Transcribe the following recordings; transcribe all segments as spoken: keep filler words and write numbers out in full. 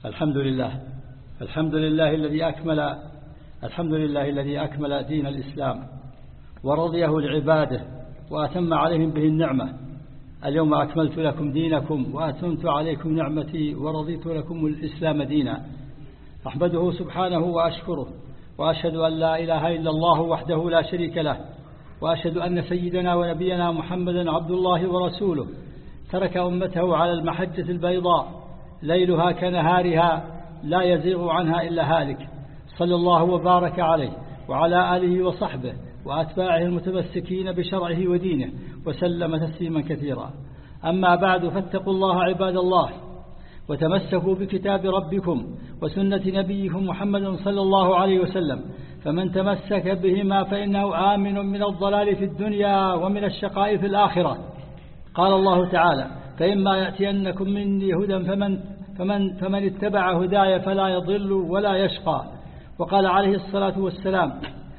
الحمد لله الحمد لله الذي أكمل الحمد لله الذي أكمل دين الإسلام ورضيه لعباده وأتم عليهم به النعمة. اليوم أكملت لكم دينكم وأتممت عليكم نعمتي ورضيت لكم الإسلام دينا. أحمده سبحانه وأشكره وأشهد أن لا إله إلا الله وحده لا شريك له، وأشهد أن سيدنا ونبينا محمدا عبد الله ورسوله ترك أمته على المحجة البيضاء ليلها كنهارها لا يزيغ عنها إلا هالك، صلى الله وبارك عليه وعلى آله وصحبه وأتباعه المتمسكين بشرعه ودينه وسلم تسليما كثيرا. أما بعد، فاتقوا الله عباد الله وتمسكوا بكتاب ربكم وسنة نبيكم محمد صلى الله عليه وسلم، فمن تمسك بهما فإنه آمن من الضلال في الدنيا ومن الشقاء في الآخرة. قال الله تعالى: فإما يأتينكم مني هدى فمن, فمن, فمن اتبع هداي فلا يضل ولا يشقى. وقال عليه الصلاة والسلام: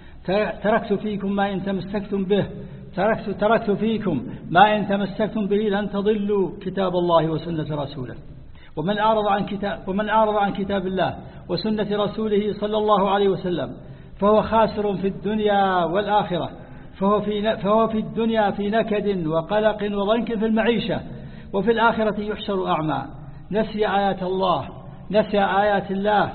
تركت فيكم ما إن تمسكتم به تركت, تركت فيكم ما إن تمسكتم به لن تضلوا كتاب الله وسنة رسوله. ومن أعرض عن كتاب ومن أعرض عن كتاب الله وسنة رسوله صلى الله عليه وسلم فهو خاسر في الدنيا والآخرة، فهو في فهو في الدنيا في نكد وقلق وضنك في المعيشة، وفي الآخرة يحشر أعمى. نسي آيات الله نسي آيات الله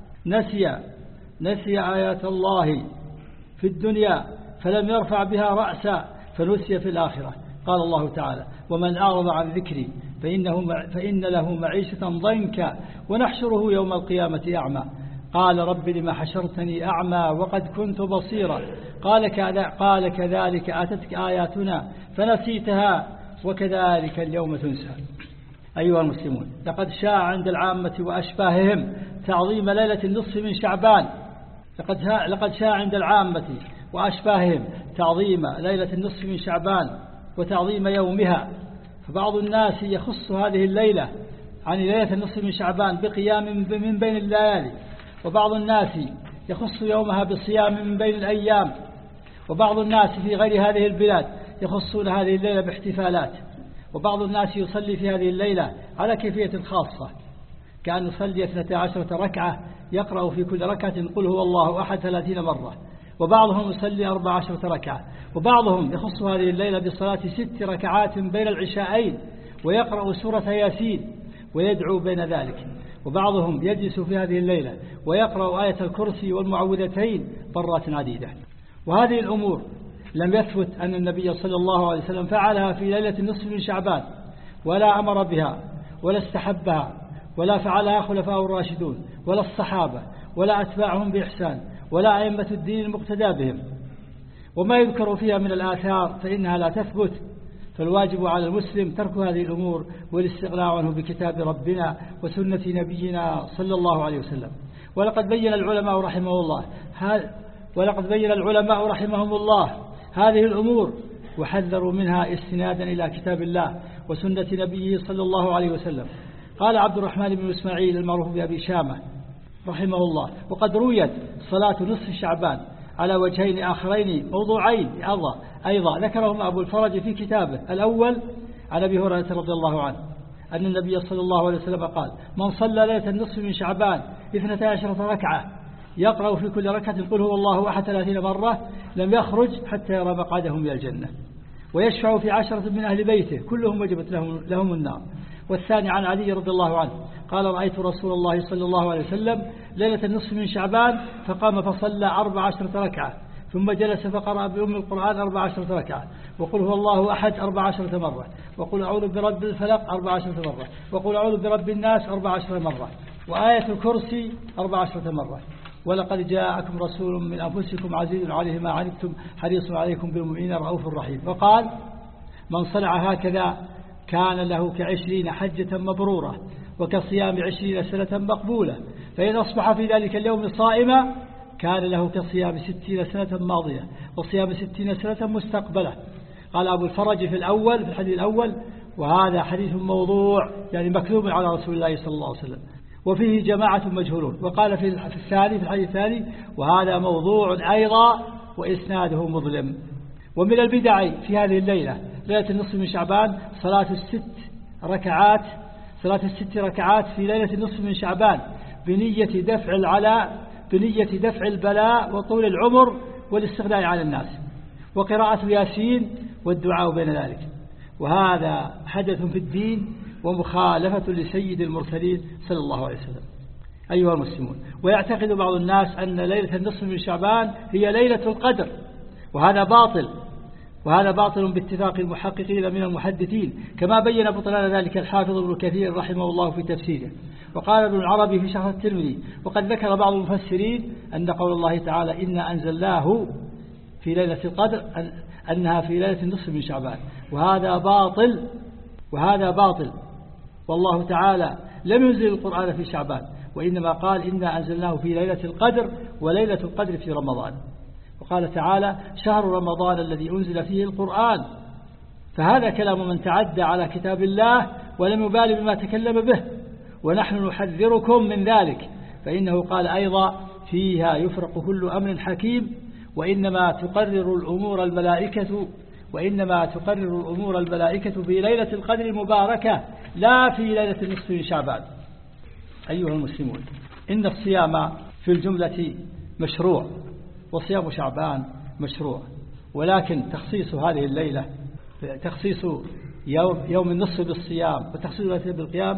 نسي نسي آيات الله في الدنيا فلم يرفع بها رأسا فنسي في الآخرة. قال الله تعالى: ومن أعرض عن ذكري فإنه فإن له معيشة ضنكا ونحشره يوم القيامة أعمى. قال: رب لما حشرتني أعمى وقد كنت بصيرا. قال قال كذلك أتتك آياتنا فنسيتها وكذلك اليوم تنسى. أيها المسلمون، لقد شاع عند العامة وأشباههم تعظيم ليلة النصف من شعبان لقد لقد شاع عند العامة وأشباههم تعظيم ليلة النصف من شعبان وتعظيم يومها، فبعض الناس يخص هذه الليلة عن ليلة النصف من شعبان بقيام من بين الليالي، وبعض الناس يخص يومها بصيام من بين الأيام، وبعض الناس في غير هذه البلاد يخصون هذه الليلة باحتفالات، وبعض الناس يصلي في هذه الليلة على كيفية خاصة، كأن يصلي اثنتا عشرة ركعة يقرأ في كل ركعة قل هو الله أحد ثلاثين مرة، وبعضهم يصلي أربع عشرة ركعة، وبعضهم يخص هذه الليلة بصلاة ست ركعات بين العشاءين ويقرأ سورة ياسين ويدعو بين ذلك، وبعضهم يجلس في هذه الليلة ويقرأ آية الكرسي والمعوذتين مرات عديدة. وهذه الأمور لم يثبت أن النبي صلى الله عليه وسلم فعلها في ليلة النصف من شعبان، ولا أمر بها ولا استحبها، ولا فعلها خلفاء الراشدون ولا الصحابة ولا أتباعهم بإحسان ولا أئمة الدين المقتدى بهم. وما يذكر فيها من الآثار فإنها لا تثبت، فالواجب على المسلم ترك هذه الأمور والاستغناء عنه بكتاب ربنا وسنة نبينا صلى الله عليه وسلم. ولقد بين العلماء رحمه الله ولقد بين العلماء رحمهم الله هذه الأمور وحذروا منها استنادا إلى كتاب الله وسنة نبيه صلى الله عليه وسلم. قال عبد الرحمن بن إسماعيل المعروف بأبي شامة رحمه الله: وقد رويت صلاة نصف شعبان على وجهين آخرين موضوعين أيضا ذكرهم أبو الفرج في كتابه. الأول عن أبي هريرة رضي الله عنه أن النبي صلى الله عليه وسلم قال: من صلى ليلة النصف من شعبان اثنتا عشرة ركعة يقرأ في كل ركعة قل هو الله أحد ثلاثين مرة لم يخرج حتى يرى مقعده من الجنة، ويشفع في عشرة من أهل بيته كلهم وجبت لهم, لهم النار. والثاني عن علي رضي الله عنه قال: رأيت رسول الله صلى الله عليه وسلم ليلة النصف من شعبان فقام فصلى أربع عشرة ركعة ثم جلس فقرأ بأم القرآن أربع عشرة ركعة، وقل هو الله أحد أربع عشرة مرة، وقل أعوذ برب الفلق أربع عشرة مرة، وقل أعوذ برب الناس أربع عشرة مرة، وآية الكرسي أربع عشرة مرة. ولقد جاءكم رسول من أنفسكم عزيز عليه ما عنتم حريص عليكم بالمؤمنين رؤوف رحيم. وقال: من صنع هكذا كان له كعشرين حجة مبرورة وكصيام عشرين سنة مقبولة، فإن أصبح في ذلك اليوم صائما كان له كصيام ستين سنة ماضية وصيام ستين سنة مستقبلة. قال أبو الفرج في الأول في الحديث الأول: وهذا حديث موضوع يعني مكذوب على رسول الله صلى الله عليه وسلم وفيه جماعة مجهولون. وقال في الثاني في الحديث الثاني: وهذا موضوع أيضا وإسناده مظلم. ومن البدع في هذه الليلة ليلة النصف من شعبان صلاة الست ركعات صلاة الست ركعات في ليلة النصف من شعبان بنية دفع العلاء بنية دفع البلاء وطول العمر والاستغناء عن الناس، وقراءة ياسين والدعاء بين ذلك. وهذا حدث في الدين ومخالفة لسيد المرسلين صلى الله عليه وسلم. أيها المسلمون، ويعتقد بعض الناس أن ليلة النصف من شعبان هي ليلة القدر، وهذا باطل، وهذا باطل باتفاق المحققين من المحدثين، كما بين بطلان ذلك الحافظ ابن كثير رحمه الله في تفسيره. وقال ابن العربي في شرح الترمذي: وقد ذكر بعض المفسرين أن قول الله تعالى إنا أنزلناه في ليلة القدر أنها في ليلة النصف من شعبان، وهذا باطل، وهذا باطل والله تعالى لم ينزل القرآن في شعبان، وإنما قال إنا أنزلناه في ليلة القدر، وليلة القدر في رمضان. وقال تعالى: شهر رمضان الذي أنزل فيه القرآن. فهذا كلام من تعدى على كتاب الله ولم يبالي بما تكلم به، ونحن نحذركم من ذلك، فإنه قال أيضا: فيها يفرق كل أمر حكيم، وإنما تقرر الأمور الملائكة وإنما تقرر الأمور الملائكة في ليلة القدر المباركة لا في ليلة النصف من شعبان. أيها المسلمون، إن الصيام في الجملة مشروع، وصيام شعبان مشروع، ولكن تخصيص هذه الليلة، تخصيص يوم, يوم النصف بالصيام وتخصيص ليلة بالقيام،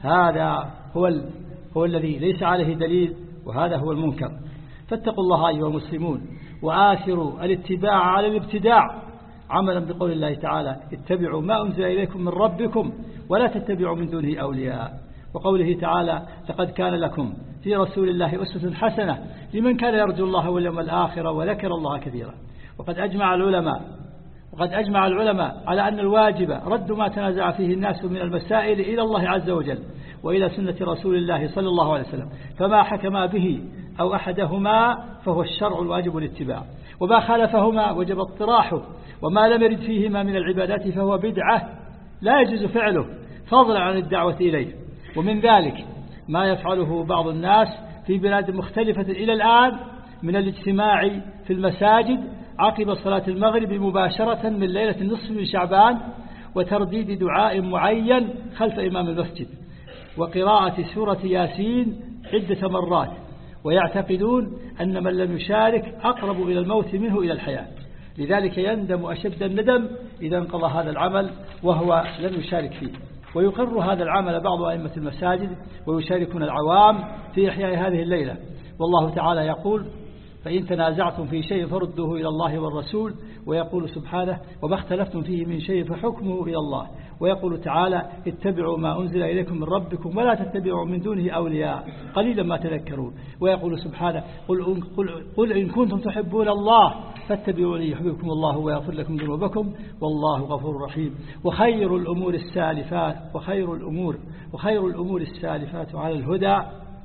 هذا هو, ال... هو الذي ليس عليه دليل، وهذا هو المنكر. فاتقوا الله أيها المسلمون، وآثروا الاتباع على الابتداع، عملا بقول الله تعالى: اتبعوا ما أنزل إليكم من ربكم ولا تتبعوا من دونه أولياء. وقوله تعالى: لقد كان لكم في رسول الله أسوة حسنة لمن كان يرجو الله واليوم الآخر وذكر الله كثيرا. وقد أجمع العلماء وقد أجمع العلماء على أن الواجب رد ما تنازع فيه الناس من المسائل إلى الله عز وجل وإلى سنة رسول الله صلى الله عليه وسلم، فما حكما به أو أحدهما فهو الشرع الواجب الاتباع، وما خالفهما وجب اطراحه، وما لم يرد فيهما من العبادات فهو بدعة لا يجوز فعله فضلا عن الدعوة إليه. ومن ذلك ما يفعله بعض الناس في بلاد مختلفة إلى الآن من الاجتماع في المساجد عقب صلاة المغرب مباشرة من ليلة النصف من شعبان، وترديد دعاء معين خلف إمام المسجد، وقراءة سورة ياسين عدة مرات، ويعتقدون أن من لم يشارك أقرب إلى الموت منه إلى الحياة، لذلك يندم أشد الندم إذا انقضى هذا العمل وهو لم يشارك فيه. ويقر هذا العمل بعض أئمة المساجد ويشاركون العوام في إحياء هذه الليلة. والله تعالى يقول: فإن تنازعتم في شيء فردوه إلى الله والرسول. ويقول سبحانه: وما اختلفتم فيه من شيء فحكمه إلى الله. ويقول تعالى: اتبعوا ما أنزل إليكم من ربكم ولا تتبعوا من دونه أولياء قليلا ما تذكرون. ويقول سبحانه: قل, قل, قل إن كنتم تحبون الله فاتبعوني يحببكم الله ويغفر لكم ذنوبكم والله غفور رحيم. وخير الأمور السالفات وخير الأمور وخير الأمور السالفات على الهدى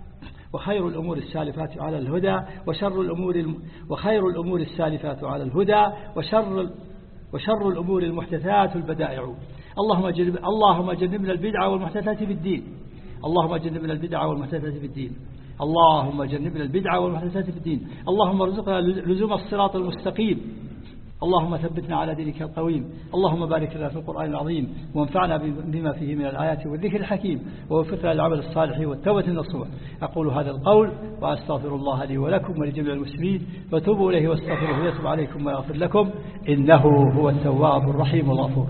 وخير الأمور السالفات على الهدى وشر الأمور الم... وخير الأمور السالفات على الهدى وشر وشر الأمور المحدثات البدائع. اللهم جنب اللهم جنبنا البدع والمحدثات في الدين اللهم جنبنا البدع والمحدثات في الدين اللهم جنبنا البدع والمحدثات في الدين اللهم ارزقنا لزوم الصراط المستقيم. اللهم ثبتنا على دينك القويم. اللهم بارك لنا في القرآن العظيم وانفعنا بما فيه من الآيات والذكر الحكيم، ووفقنا للعمل الصالح والتوبة النصوح. أقول هذا القول وأستغفر الله لي ولكم ولجميع المسلمين، وتوبوا إليه واستغفروه يتوب عليكم ويغفر لكم، إنه هو التواب الرحيم الغفور.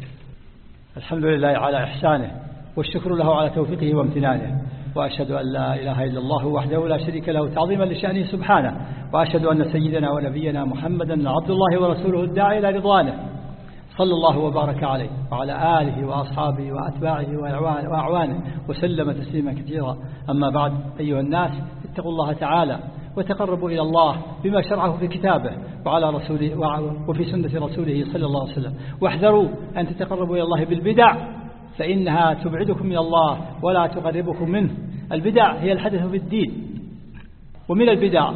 الحمد لله على إحسانه، والشكر له على توفيقه وامتنانه، وأشهد أن لا إله إلا الله وحده لا شريك له تعظيما لشأنه سبحانه، وأشهد أن سيدنا ونبينا محمدا عبد الله ورسوله الداعي إلى رضوانه، صلى الله وبارك عليه وعلى آله وأصحابه وأتباعه وأعوانه وسلم تسليما كثيرا. أما بعد، أيها الناس، اتقوا الله تعالى وتقربوا إلى الله بما شرعه في كتابه وعلى رسوله وفي سنة رسوله صلى الله عليه وسلم، واحذروا أن تتقربوا إلى الله بالبدع فإنها تبعدكم من الله ولا تقربكم منه. البدع هي الحدث في الدين، ومن البدع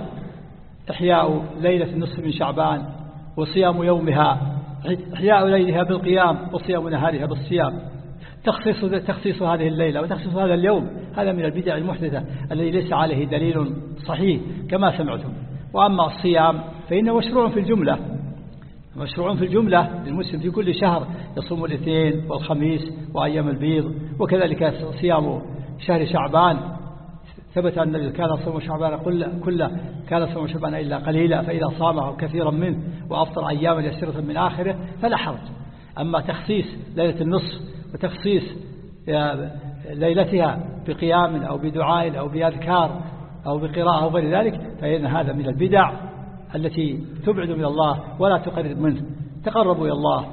إحياء ليلة النصف من شعبان وصيام يومها، إحياء ليلها بالقيام وصيام نهارها بالصيام. تخصيص تخصيص هذه الليلة وتخصيص هذا اليوم هذا من البدع المحدثة الذي ليس عليه دليل صحيح كما سمعتم. وأما الصيام فإنه مشروع في الجملة، مشروع في الجملة للمسلم في كل شهر يصوم الاثنين والخميس وأيام البيض، وكذلك صيام شهر شعبان. ثبت أن النبي كان صوم شعبان كله كان صوم شعبان إلا قليلا، فإذا صامه كثيرا منه وأفطر أياما يسيرة من آخره فلا حرج. أما تخصيص ليلة النصف وتخصيص ليلتها بقيام أو بدعاء أو بأذكار أو بقراءة أو غير ذلك فإن هذا من البدع التي تبعد من الله ولا تقرب منه. تقربوا إلى الله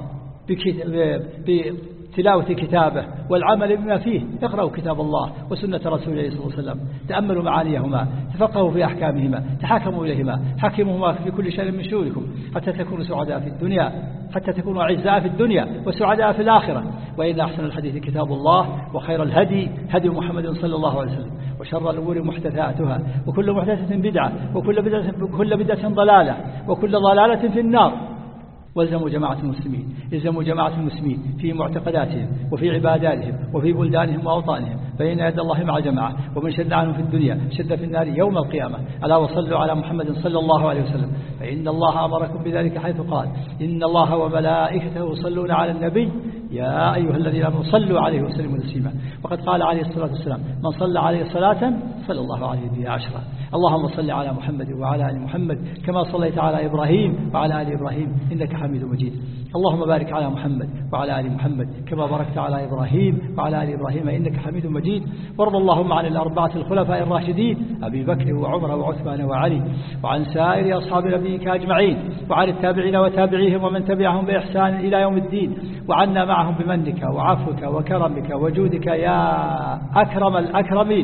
بتلاوة كتابه والعمل بما فيه. اقرأوا كتاب الله وسنة رسوله صلى الله عليه وسلم، تأملوا معانيهما، تفقهوا في أحكامهما، تحاكموا إليهما، حكموهما في كل شيء من شؤونكم حتى تكونوا سعداء في الدنيا حتى تكونوا أعزاء في الدنيا وسعداء في الآخرة. وإن أحسن الحديث كتاب الله وخير الهدي هدي محمد صلى الله عليه وسلم وشر الأمور محدثاتها وكل محدثة بدعة وكل بدعة, وكل بدعة ضلالة وكل ضلالة في النار. والزموا جماعة المسلمين الزموا جماعة المسلمين في معتقداتهم وفي عباداتهم وفي بلدانهم وأوطانهم، فإن يد الله مع جماعة، ومن شد عنهم في الدنيا شد في النار يوم القيامة. ألا وصلوا على محمد صلى الله عليه وسلم، فإن الله أمركم بذلك حيث قال إن الله وملائكته يصلون على النبي يا أيها الذين آمنوا صلوا عليه وسلموا تسليما. وقد قال عليه الصلاة والسلام من صلى عليه صلاة صلى الله عليه بها عشرا. اللهم صل على محمد وعلى آل محمد كما صليت على إبراهيم وعلى آل إبراهيم إنك حميد مجيد. اللهم بارك على محمد وعلى آل محمد كما باركت على إبراهيم وعلى آل إبراهيم إنك حميد مجيد. وارض اللهم عن الأربعة الخلفاء الراشدين أبي بكر وعمر وعثمان وعلي، وعن سائر أصحاب نبيك أجمعين، وعن التابعين وتابعيهم ومن تبعهم بإحسان إلى يوم الدين، وعنا معهم بمنك وعفوك وكرمك وجودك يا أكرم الأكرمين.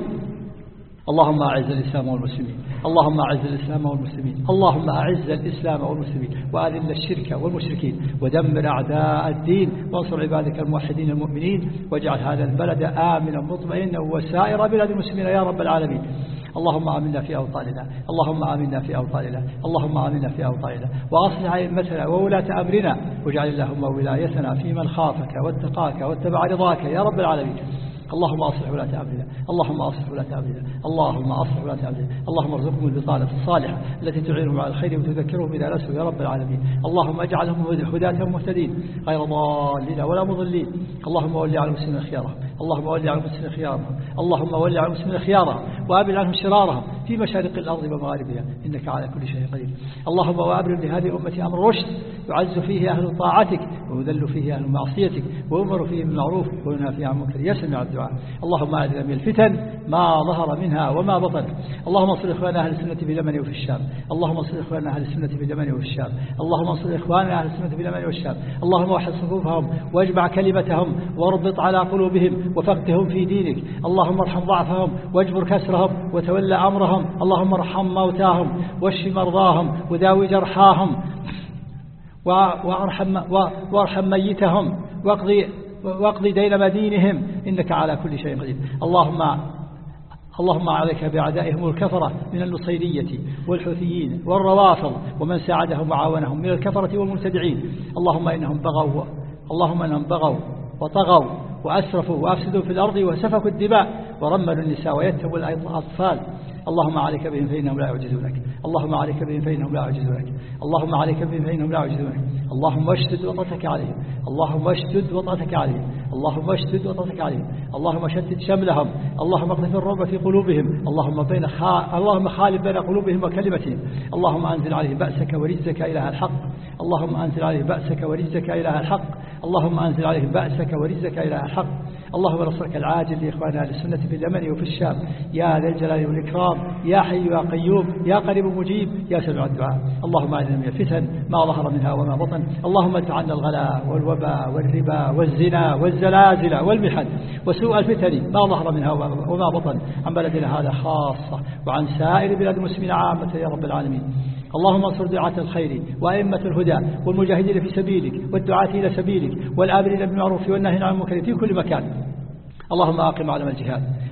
اللهم أعز الإسلام والمسلمين اللهم أعز الإسلام والمسلمين اللهم أعز الإسلام والمسلمين وأذل الشرك والمشركين ودمر أعداء الدين، وانصر عبادك الموحدين المؤمنين، واجعل هذا البلد آمنا مطمئنا وسائر بلاد المسلمين يا رب العالمين. اللهم آمنا في أوطاننا اللهم آمنا في أوطاننا اللهم آمنا في أوطاننا وأصلح أئمتنا وولاة أمرنا، واجعل اللهم ولايتنا في من خافك واتقاك واتبع رضاك يا رب العالمين. اللهم أصلح ولاة أمرنا اللهم أصلح ولاة أمرنا اللهم أصلح ولاة أمرنا اللهم ارزقهم البطانة الصالحة التي تعينهم على الخير وتذكرهم إذا نسوا يا رب العالمين. اللهم اجعلهم هداة مهتدين غير ضالين ولا مضلين. اللهم ول على المسلمين خيارهم اللهم ول على المسلمين خيارهم اللهم ول على المسلمين خيارهم وأبعد عنهم شرارهم في مشارق الأرض ومغاربها إنك على كل شيء قدير. اللهم وأبرم لهذه الأمة أمر رشد يعز فيه أهل طاعتك ويذل فيه أهل معصيتك ويؤمر فيه بالمعروف وينهى فيه عن المنكر. يا سميع الدعاء. اللهم أعذنا من الفتن ما ظهر منها وما بطن. اللهم انصر إخواننا أهل السنة في اليمن وفي الشام اللهم انصر إخواننا أهل السنة في اليمن وفي الشام اللهم انصر إخواننا أهل السنة في اليمن والشام. اللهم وحد صفوفهم واجمع كلمتهم واربط على قلوبهم وفقههم في دينك. اللهم ارحم ضعفهم واجبر كسرهم وتولى أمرهم. اللهم ارحم موتاهم واشف مرضاهم وداوي جرحاهم وارحم, وارحم ميتهم واقضي واقضي دين مدينهم إنك على كل شيء قدير. اللهم اللهم عليك بأعدائهم الكفرة من النصيرية والحوثيين والروافض ومن ساعدهم وعاونهم من الكفرة والمبتدعين. اللهم إنهم بغوا اللهم إنهم بغوا وطغوا وأسرفوا وأفسدوا في الأرض وسفكوا الدماء ورملوا النساء ويتبوا الأطفال. اللهم عليك بهم فإنهم لا يعجزونك اللهم عليك بهم فإنهم لا يعجزونك اللهم عليك بهم فإنهم لا يعجزونك. اللهم اشدد وطأتك عليهم اللهم اشدد وطأتك عليهم اللهم اشدد وطأتك عليهم اللهم شتت شملهم اللهم اقذف الرعب في قلوبهم اللهم بين خا... اللهم خالف بين قلوبهم وكلمتهم. اللهم أنزل عليهم بأسك ورزك إله الحق اللهم أنزل عليهم بأسك ورزك إله الحق اللهم أنزل عليهم بأسك ورزك إله الحق. اللهم نصرك العاجل لإخواننا أهل السنة في اليمن وفي الشام يا ذا الجلال والإكرام يا حي يا قيوم يا قريب مجيب يا سميع الدعاء. اللهم أعذنا من الفتن ما ظهر منها وما بطن. اللهم ادفع عنا الغلاء والوباء والربا والزنا والزلازل والمحن وسوء الفتن ما ظهر منها وما بطن عن بلدنا هذا خاصة وعن سائر بلاد المسلمين عامة يا رب العالمين. اللهم انصر دعاة الخير وأئمة الهدى والمجاهدين في سبيلك والدعاة إلى سبيلك والآمرين بالمعروف والناهين عن المنكر في كل مكان. اللهم أقم علم الجهاد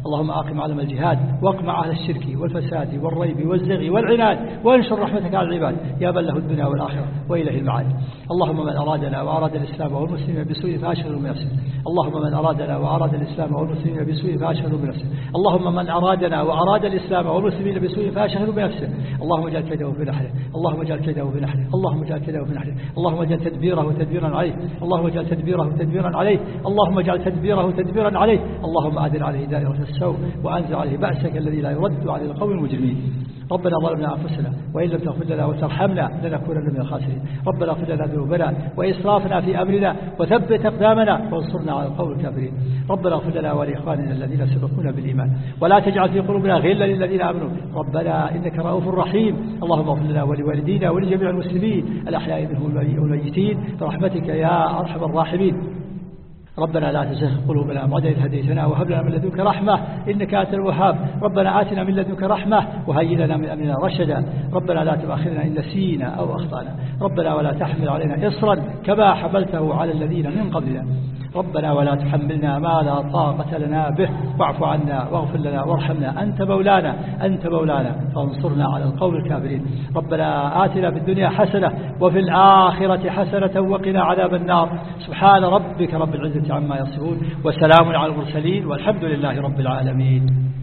اللهم أقم علم الجهاد واقمع أهل الشرك والفساد والريب والزغي والعناد وانشر رحمتك على العباد يا من له الدنيا والآخرة وإليه المعاد. اللهم من أرادنا وأراد الإسلام والمسلمين بسوء فأشغله بنفسه. اللهم من أرادنا وأراد الإسلام والمسلمين بسوء فأشغله بنفسه. اللهم من أرادنا وأراد الإسلام والمسلمين بسوء فأشغله بنفسه. اللهم اجعل كيده في نحره. اللهم اجعل كيده في نحره. اللهم اجعل كيده في نحره. اللهم اجعل تدبيره تدبيرا عليه. اللهم اجعل تدبيره تدبيرا عليه. اللهم اجعل تدبيره تدبيرا عليه. اللهم أدر عليه دائرة السوء وأنزل عليه بأسك الذي لا يرد على القوم المجرمين. ربنا ظلمنا أنفسنا وإن لم تغفر لنا وترحمنا لنكونن من الخاسرين. ربنا اغفر لنا ذنوبنا وإسرافنا في أمرنا وثبت أقدامنا وانصرنا على القوم الكافرين. ربنا اغفر لنا ولإخواننا الذين سبقونا بالإيمان ولا تجعل في قلوبنا غلا للذين آمنوا ربنا إنك رؤوف رحيم. اللهم اغفر لنا ولوالدينا ولجميع المسلمين الأحياء منهم والميتين برحمتك يا أرحم الراحمين. ربنا لا تزغ قلوبنا بعد إذ هديتنا وهب لنا من لدنك رحمة إنك أنت الوهاب. ربنا آتنا من لدنك رحمة وهيئ لنا من أمرنا رشدا. ربنا لا تؤاخذنا إن نسينا أو أخطأنا. ربنا ولا تحمل علينا إصرا كما حملته على الذين من قبلنا. ربنا ولا تحملنا ما لا طاقة لنا به واعف عنا واغفر لنا وارحمنا أنت مولانا أنت مولانا فانصرنا على القوم الكافرين. ربنا آتنا في الدنيا حسنة وفي الآخرة حسنة وقنا عذاب النار. سبحان ربك رب العزة عما يصفون وسلام على المرسلين والحمد لله رب العالمين.